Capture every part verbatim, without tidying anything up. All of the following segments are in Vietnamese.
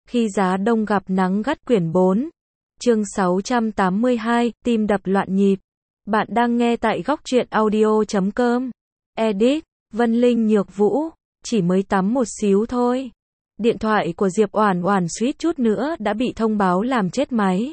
Khi giá đông gặp nắng gắt quyển bốn. Chương sáu trăm tám mươi hai, tim đập loạn nhịp. Bạn đang nghe tại góc truyện audio chấm com. Edit, Vân Linh Nhược Vũ, chỉ mới tắm một xíu thôi. Điện thoại của Diệp Oản Oản suýt chút nữa đã bị thông báo làm chết máy.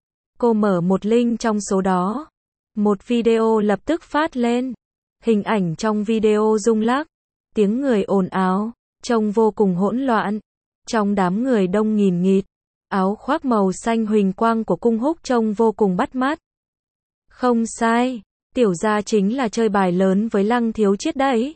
Cô mở một link trong số đó. Một video lập tức phát lên. Hình ảnh trong video rung lắc, tiếng người ồn ào, trông vô cùng hỗn loạn. Trong đám người đông nghìn nghịt, áo khoác màu xanh huỳnh quang của Cung Húc trông vô cùng bắt mắt. Không sai, tiểu gia chính là chơi bài lớn với Lăng Thiếu Chiết đấy.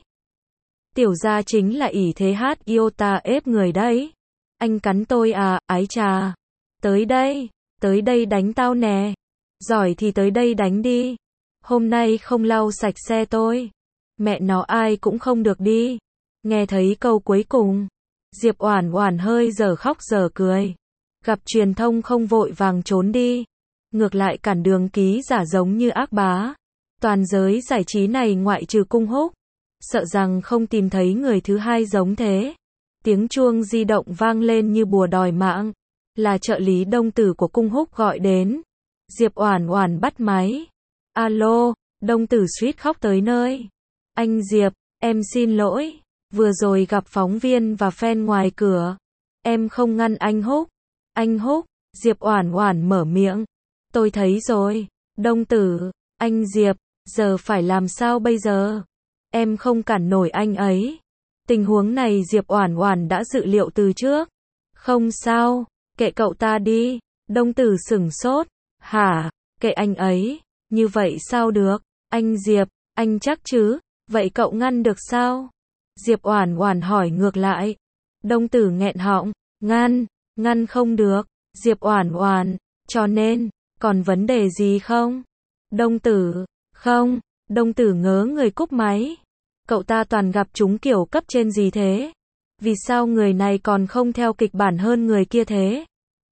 Tiểu gia chính là ỷ thế hát iota ép người đấy. Anh cắn tôi à, ái trà. Tới đây, tới đây đánh tao nè. Giỏi thì tới đây đánh đi. Hôm nay không lau sạch xe tôi. Mẹ nó ai cũng không được đi. Nghe thấy câu cuối cùng, Diệp Oản Oản hơi dở khóc dở cười. Gặp truyền thông không vội vàng trốn đi, ngược lại cản đường ký giả giống như ác bá. Toàn giới giải trí này ngoại trừ Cung Húc, sợ rằng không tìm thấy người thứ hai giống thế. Tiếng chuông di động vang lên như bùa đòi mạng, là trợ lý Đông Tử của Cung Húc gọi đến. Diệp Oản Oản bắt máy. Alo, Đông Tử suýt khóc tới nơi. Anh Diệp, em xin lỗi, vừa rồi gặp phóng viên và fan ngoài cửa. Em không ngăn anh Húc. Anh Húc, Diệp Oản Oản mở miệng. Tôi thấy rồi. Đông Tử, anh Diệp, giờ phải làm sao bây giờ? Em không cản nổi anh ấy. Tình huống này Diệp Oản Oản đã dự liệu từ trước. Không sao, kệ cậu ta đi. Đông Tử sửng sốt. Hả, kệ anh ấy? Như vậy sao được? Anh Diệp, anh chắc chứ? Vậy cậu ngăn được sao? Diệp Oản Oản hỏi ngược lại. Đông Tử nghẹn họng. Ngăn, ngăn không được. Diệp Oản Oản, cho nên, còn vấn đề gì không? Đông Tử, không. Đông Tử ngớ người cúp máy. Cậu ta toàn gặp chúng kiểu cấp trên gì thế? Vì sao người này còn không theo kịch bản hơn người kia thế?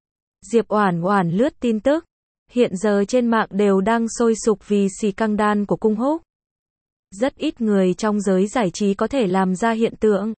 Diệp Oản Oản lướt tin tức. Hiện giờ trên mạng đều đang sôi sục vì scandal của Cung Húc. Rất ít người trong giới giải trí có thể làm ra hiện tượng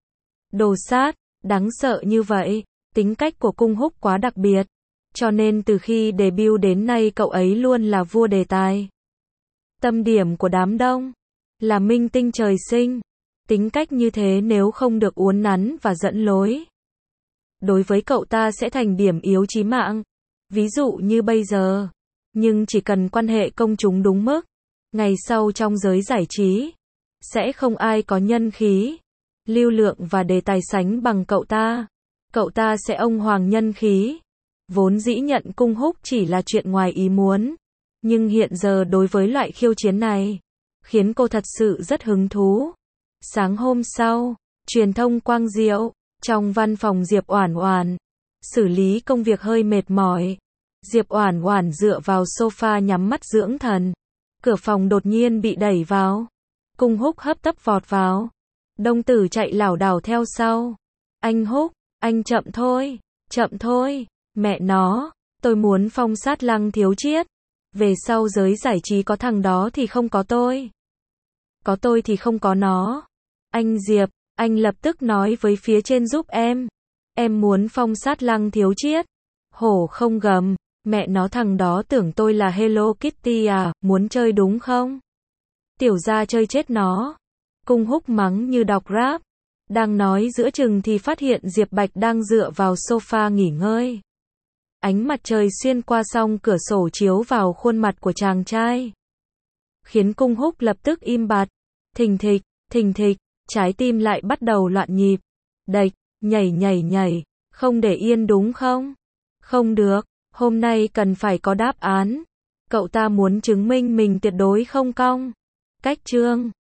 đồ sát, đáng sợ như vậy. Tính cách của Cung Húc quá đặc biệt, cho nên từ khi debut đến nay cậu ấy luôn là vua đề tài. Tâm điểm của đám đông, là minh tinh trời sinh. Tính cách như thế nếu không được uốn nắn và dẫn lối, đối với cậu ta sẽ thành điểm yếu chí mạng. Ví dụ như bây giờ. Nhưng chỉ cần quan hệ công chúng đúng mức, ngày sau trong giới giải trí, sẽ không ai có nhân khí, lưu lượng và đề tài sánh bằng cậu ta. Cậu ta sẽ ông hoàng nhân khí. Vốn dĩ nhận Cung Húc chỉ là chuyện ngoài ý muốn. Nhưng hiện giờ đối với loại khiêu chiến này, khiến cô thật sự rất hứng thú. Sáng hôm sau, truyền thông quang diệu, trong văn phòng Diệp Oản Oản, xử lý công việc hơi mệt mỏi. Diệp Oản Oản dựa vào sofa nhắm mắt dưỡng thần. Cửa phòng đột nhiên bị đẩy vào. Cung Húc hấp tấp vọt vào. Đông Tử chạy lảo đảo theo sau. Anh Húc, anh chậm thôi, chậm thôi. Mẹ nó, tôi muốn phong sát Lăng Thiếu Chiết. Về sau giới giải trí có thằng đó thì không có tôi. Có tôi thì không có nó. Anh Diệp, anh lập tức nói với phía trên giúp em. Em muốn phong sát Lăng Thiếu Chiết. Hổ không gầm. Mẹ nó thằng đó tưởng tôi là Hello Kitty à, muốn chơi đúng không? Tiểu gia chơi chết nó. Cung Húc mắng như đọc rap. Đang nói giữa chừng thì phát hiện Diệp Bạch đang dựa vào sofa nghỉ ngơi. Ánh mặt trời xuyên qua song cửa sổ chiếu vào khuôn mặt của chàng trai, khiến Cung Húc lập tức im bặt. Thình thịch, thình thịch, trái tim lại bắt đầu loạn nhịp. Đạch, nhảy nhảy nhảy, không để yên đúng không? Không được, hôm nay cần phải có đáp án. Cậu ta muốn chứng minh mình tuyệt đối không cong. Cách chương